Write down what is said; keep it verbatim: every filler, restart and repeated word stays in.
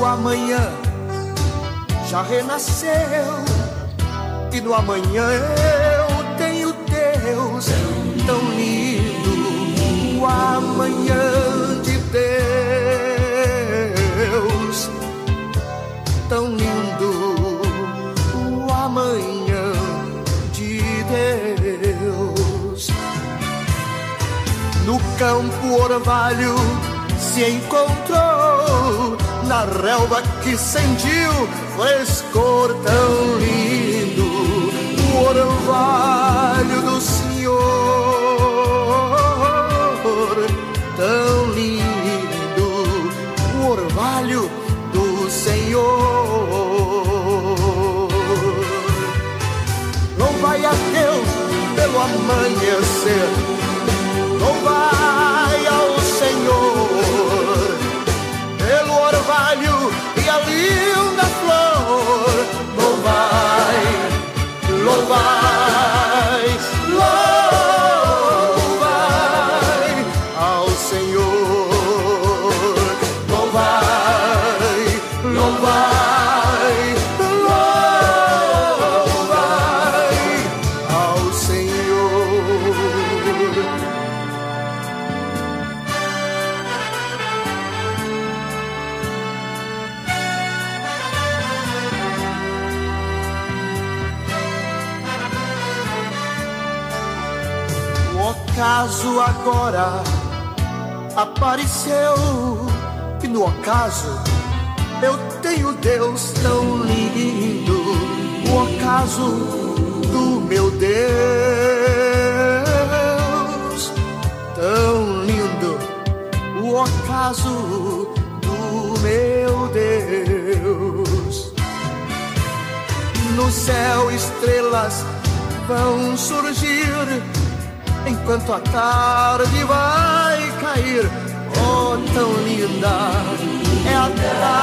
o amanhã já renasceu, e no amanhã eu tenho Deus tão lindo. O amanhã de Deus tão lindo. O amanhã de Deus. No campo orvalho se encontrou, na relva que sentiu frescor tão lindo. O orvalho do Senhor tão lindo. O orvalho do Senhor. Louvai a Deus pelo amanhecer, louvai ao Senhor pelo orvalho e a linda flor. Louvai, louvai, louvai ao Senhor. Louvai, louvai, louvai ao Senhor. O ocaso agora apareceu, e no ocaso eu tenho Deus tão lindo. O ocaso do meu Deus tão lindo. O ocaso do meu Deus. No céu estrelas vão surgir, enquanto a tarde vai cair. Oh, tão linda é a tarde